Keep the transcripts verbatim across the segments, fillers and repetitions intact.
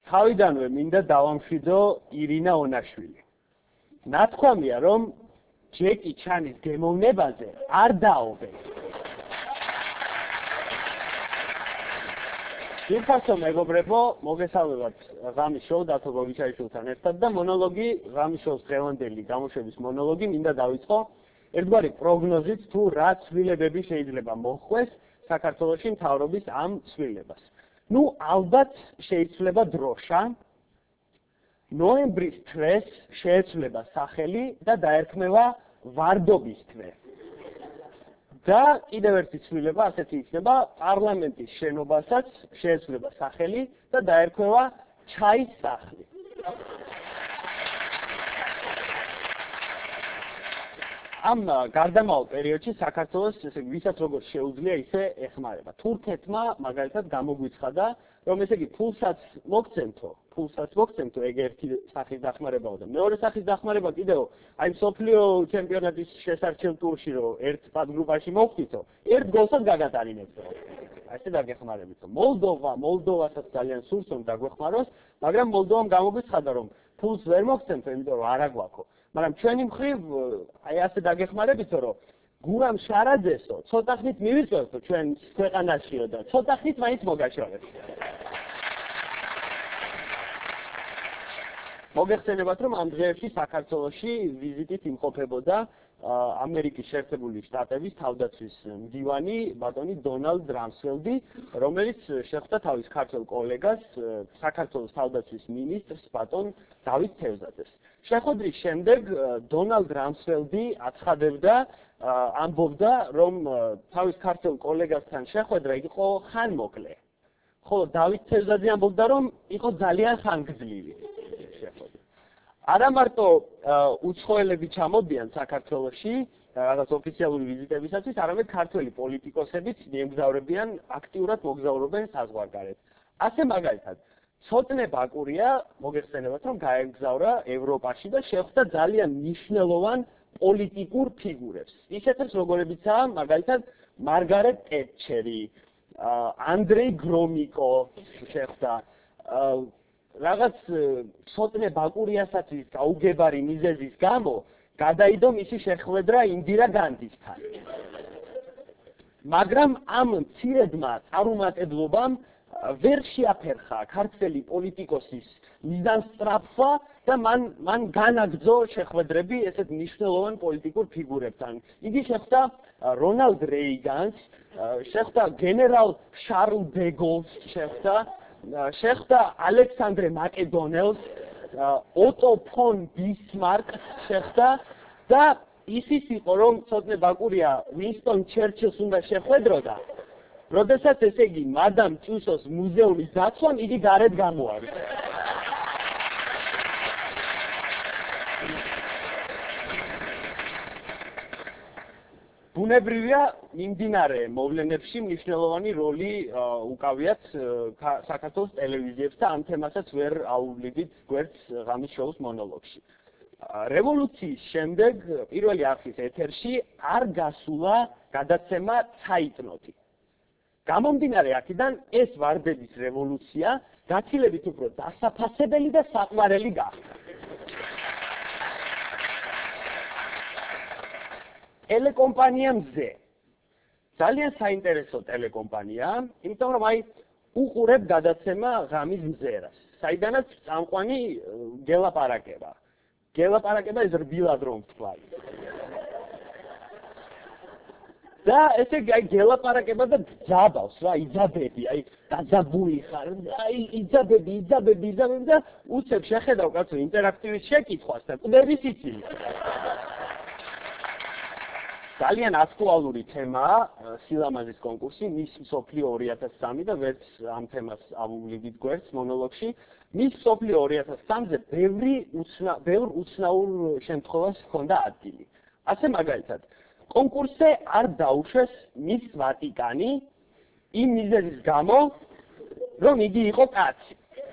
თავიდანვე მინდა დავამშვიდო ირინა ონაშვილი. ნათქვამია, რომ ჯეკი ჩანის გემოვნებაზე არ დაობენ. Სიხასო მეგობრებო, მოგესალმებათ ღამის შოუ დათო გოგიჩაიშვილთან ერთად და მონოლოგი, ღამის შოუს დღევანდელი გამოშვების მონოლოგი მინდა დავიწყო ერთგვარი პროგნოზით თუ რა ცვლილებები შეიძლება მოხდეს საქართველოში მთავრობის ამ ცვლილებას. ნუ ალბათ შეიძლება დროშა ნოემბრის თვეს შეეცვლება სახელი და დაერქმევა ვარდობის თვე. და კიდევ ერთი ცვლილება ასეთი იქნება პარლამენტის შენობასაც შეეცვლება სახელი და დაერქმევა ჩაის სახლი. ამ გარდამავალ პერიოდში საქართველოს ესე ვისაც როგორ შეუძლია ისე ეხმარება. თურქეთმა მაგალითად გამოგვიცხადა, რომ ესე იგი ფულსაც მოგცემთო, ფულსაც მოგცემთო ეგ ერთი სახის დახმარებაო და მეორე სახის დახმარება კიდევ აი მსოფლიო ჩემპიონატის შესარჩევ ტურში რომ ერთ პატგრუპაში მოვხდითო, ერთ გოლსაც გაგატარინებთო. აი ესე დაგეხმარებითო. მოლდოვა, მოლდოვასაც ძალიან სურს რომ დაგვეხმაროს, მაგრამ მოლდოვამ გამოგვიცხადა რომ ფულს ვერ მოგცემთო, იმიტომ რომ არა გვაქვს. მაგრამ ჩვენი მხრივ აი ასე დაგეხმარებითო რომ გურამ შარაძესო ცოტა ხნით მივიწევთო ჩვენ ქვეყანაშიო და ცოტა ხნით მაინც მოგაშორეთ. მოგეხსენებათ რომ ამ დღეებში საქართველოში ვიზიტით იმყოფებოდა ამერიკის შეერთებული შტატების თავდაცვის მდივანი ბატონი დონალდ რამსფელდი, რომელიც შეხვდა თავის ქართველ კოლეგას, საქართველოს თავდაცვის მინისტრს ბატონ დავით თევზაძეს. შეხვედრის შემდეგ დონალდ რამსფელდი აცხადებდა, ამბობდა, რომ თავის ქართველ კოლეგასთან შეხვედრა იყო ხანმოკლე. ხოლო დავით თევზაძე ამბობდა, რომ იყო ძალიან ხანგრძლივი შეხვედრა. არა მარტო უცხოელები ჩამოდიან საქართველოში რაღაც ოფიციალური ვიზიტებისათვის, არამედ ქართველი პოლიტიკოსებიც მიემგზავრებიან, აქტიურად მოგზაურობენ საზღვარგარეთ. ასე მაგალითად, ცოტნე ბაკურია, მოგეხსენებათ, რომ გაემგზავრა ევროპაში და შეხვდა ძალიან მნიშვნელოვან პოლიტიკურ ფიგურებს. ისეთებს, როგორებიცაა, მაგალითად, მარგარეტ ტეტჩერი, ანდრეი გრომიკო შეხვდა. რაღაც ცოტნე ბაკურიასაც ის გაუგებარი მიზეზის გამო გადაიდო მისი შეხვედრა ინდირა განდისთან. მაგრამ ამ მცირედმა წარუმატებლობამ ვერ შეაფერხა ქართველი პოლიტიკოსის მიზანსწრაფვა და მან მან განაგრძო შეხვედრები ესეთ მნიშვნელოვან პოლიტიკურ ფიგურებთან. იგი შეხვდა რონალდ რეიგანს, შეხვდა გენერალ შარლ დე გოლს, შეხვდა შეხვდა ალექსანდრე მაკედონელს, ოტო ფონ ბისმარკს შეხვდა და ისიც იყო რომ ცოტნე ბაკურია ვინსტონ ჩერჩილს უნდა შეხვედროდა. როდესაც ესე იგი მადამ ტიუსოს მუზეუმის დაცვამ იგი გარეთ გამოაქვს. ბუნებრივია მიმდინარე მოვლენებში მნიშვნელოვანი როლი უკავიათ საქართველოს ტელევიზიებს და ამ თემასაც ვერ აუვლიდით გვერდს ღამის შოუს მონოლოგში. რევოლუციის შემდეგ პირველი არხის ეთერში არ გასულა გადაცემა ცაიტნოტი. გამომდინარე აქედან ეს ვარდების რევოლუცია გაცილებით უფრო დასაფასებელი და საყვარელი გახდა. ტელეკომპანია მზე. ძალიან საინტერესო ტელეკომპანია, იმიტომ რომ აი უყურებ გადაცემა ღამის მზერას, საიდანაც წამყვანი გელაპარაკება. გელაპარაკება ეს რბილად რომ ვთქვა. და ესე აი გელაპარაკება და ძაბავს რა, იძაბები, აი დაძაბული ხარ, აი იძაბები, იძაბები, იძაბები და უცებ შეხედავ კაცო ინტერაქტივის შეკითხვას და კვდები სიცილს. ძალიან აქტუალური თემაა სილამაზის კონკურსი, მის მსოფლიო ორი ათას სამი და ვერც ამ თემას ავუვლიდით გვერდს მონოლოგში. მის მსოფლიო ორი ათას სამზე ბევრი ბევრ უცნაურ შემთხვევას ჰქონდა ადგილი. ასე მაგალითად, კონკურსზე არ დაუშვეს მის ვატიკანი იმ მიზეზის გამო, რომ იგი იყო კაცი.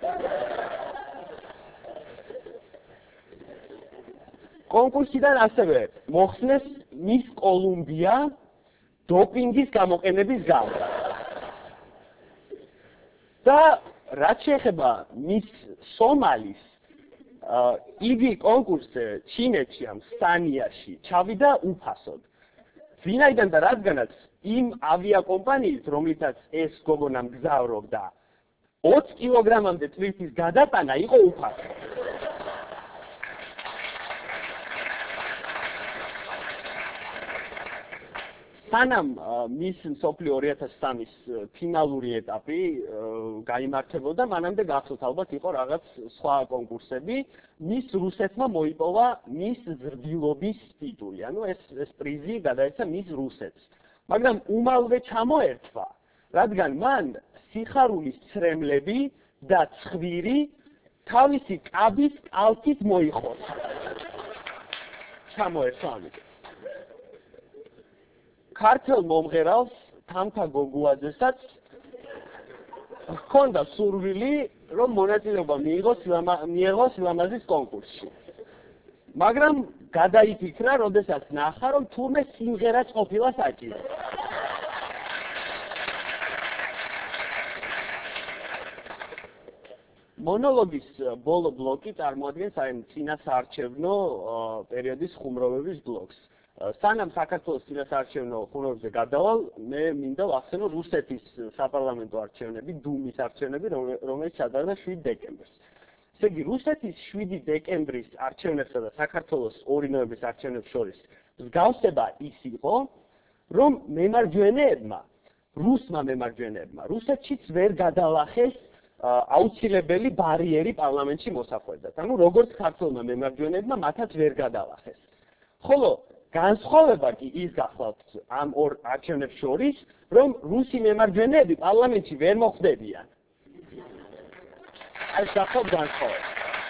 კონკურსიდან ასევე მოხსნეს მის კოლუმბია დოპინგის გამოყენების გამო. და რაც შეეხება მის სომალის იგი კონკურსზე ჩინეთში ამ სტანიაში ჩავიდა უფასოდ. ვინაიდან და რადგანაც იმ ავიაკომპანიით, რომლითაც ეს გოგონა მგზავრობდა, ოც კილოგრამამდე ტვირთის გადატანა იყო უფასო. სანამ მის მსოფლიო ორი ათას სამის ფინალური ეტაპი გაიმართებოდა, მანამდე გახსოვთ ალბათ იყო რაღაც სხვა კონკურსები, მის რუსეთმა მოიპოვა მის ზრდილობის ტიტული, ანუ ეს ეს პრიზი გადაეცა მის რუსეთს. მაგრამ უმალვე ჩამოერთვა, რადგან მან სიხარულის ცრემლები და ცხვირი თავისი კაბის კალთით მოიხოცა. ჩამოერთვა ამიტომ. ქართულ მომღერალს თამთა გოგუაძესაც ჰქონდა სურვილი, რომ მონაწილეობა მიიღოს მიიღოს სილამაზის კონკურსში. მაგრამ გადაიფიქრა, როდესაც ნახა, რომ თურმე სიმღერაც ყოფილა საჭირო. მონოლოგის ბოლო ბლოკი წარმოადგენს აი წინასაარჩევნო პერიოდის ხუმრობების ბლოკს. სანამ საქართველოს წინასაარჩევნო ხუმრობებზე გადავალ, მე მინდა ვახსენო რუსეთის საპარლამენტო არჩევნები, დუმის არჩევნები, რომელიც ჩატარდა შვიდ დეკემბერს. ესე იგი, რუსეთის შვიდი დეკემბრის არჩევნებსა და საქართველოს ორი ნოემბრის არჩევნებს შორის მსგავსება ის იყო, რომ მემარჯვენეებმა, რუსმა მემარჯვენეებმა, რუსეთშიც ვერ გადალახეს აუცილებელი ბარიერი პარლამენტში მოსახვედრად. ანუ როგორც ქართველმა მემარჯვენეებმა მათაც ვერ გადალახეს. ხოლო განსხვავება კი ის გახლავთ ამ ორ არჩევნებს შორის, რომ რუსი მემარჯვენეები პარლამენტში ვერ მოხვდებიან. ეს გახლავთ განსხვავება.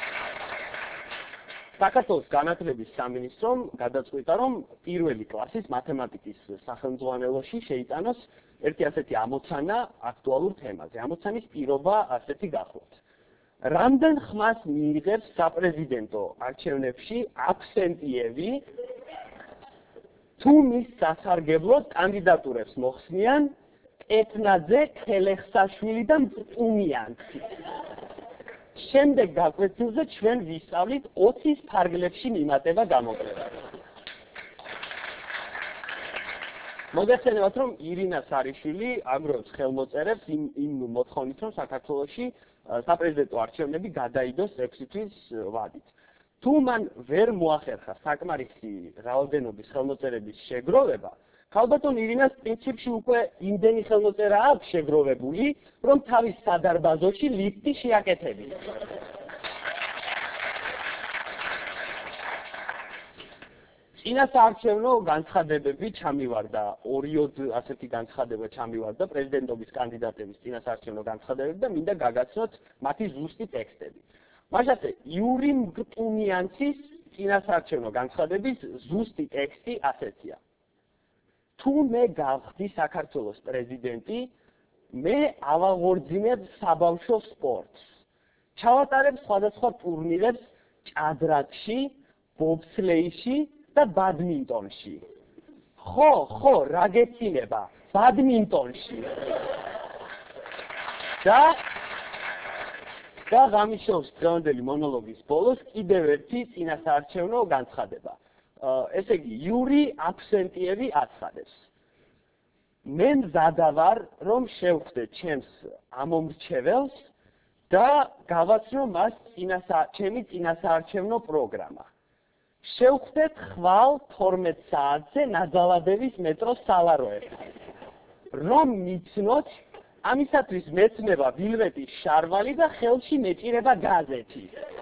საქართველოს განათლების სამინისტრომ გადაწყვიტა, რომ პირველი კლასის მათემატიკის სახელმძღვანელოში შეიტანოს ერთი ასეთი ამოცანა აქტუალურ თემაზე. ამოცანის პირობა ასეთი გახლავთ. რამდენ ხმას მიიღებს საპრეზიდენტო არჩევნებში აბსენტიები თუ მის სასარგებლოდ კანდიდატურებს მოხსნიან კეთნაძე, ქელეხსაშვილი და მწუნიანცი. შემდეგ გაკვეთილზე ჩვენ ვისწავლით ოცის ფარგლებში მიმატება გამოკვლევა. მოგეხსენებათ, რომ ირინა სარიშვილი აგროვებს ხელმოწერებს იმ იმ მოთხოვნით, რომ საქართველოში საპრეზიდენტო არჩევნები გადაიდოს ექვსი თვის ვადით. თუ მან ვერ მოახერხა საკმარისი რაოდენობის ხელმოწერების შეგროვება, ქალბატონ ირინას პრინციპში უკვე იმდენი ხელმოწერა აქვს შეგროვებული, რომ თავის სადარბაზოში ლიფტი შეაკეთებინა. წინასაარჩევნო განცხადებები ჩამივარდა, ორიოდ ასეთი განცხადება ჩამივარდა პრეზიდენტობის კანდიდატების წინასაარჩევნო განცხადებები და მინდა გაგაცნოთ მათი ზუსტი ტექსტები. მაშასე იური მგტუნიანცის წინასაარჩევნო განცხადების ზუსტი ტექსტი ასეთია. თუ მე გავხდი საქართველოს პრეზიდენტი, მე ავაღორძინებ საბავშვო სპორტს. ჩავატარებ სხვადასხვა ტურნირებს ჭადრაკში, ბობსლეიში და ბადმინტონში. ხო, ხო, რა გეცინება, ბადმინტონში. და და გამიშოვს დღევანდელი მონოლოგის ბოლოს კიდევ ერთი წინასაარჩევნო განცხადება. ესე იგი, იური აბსენტიევი აცხადებს. მე მზადა ვარ, რომ შევხვდე ჩემს ამომრჩეველს და გავაცნო მას ჩემი წინასაარჩევნო პროგრამა. შევხვდეთ ხვალ თორმეტ საათზე ნაძალადევის მეტროს სალაროებთან. რომ მიცნოთ, ამისათვის მეცნობა ვილვეტის შარვალი და ხელში მეჭირება გაზეთი.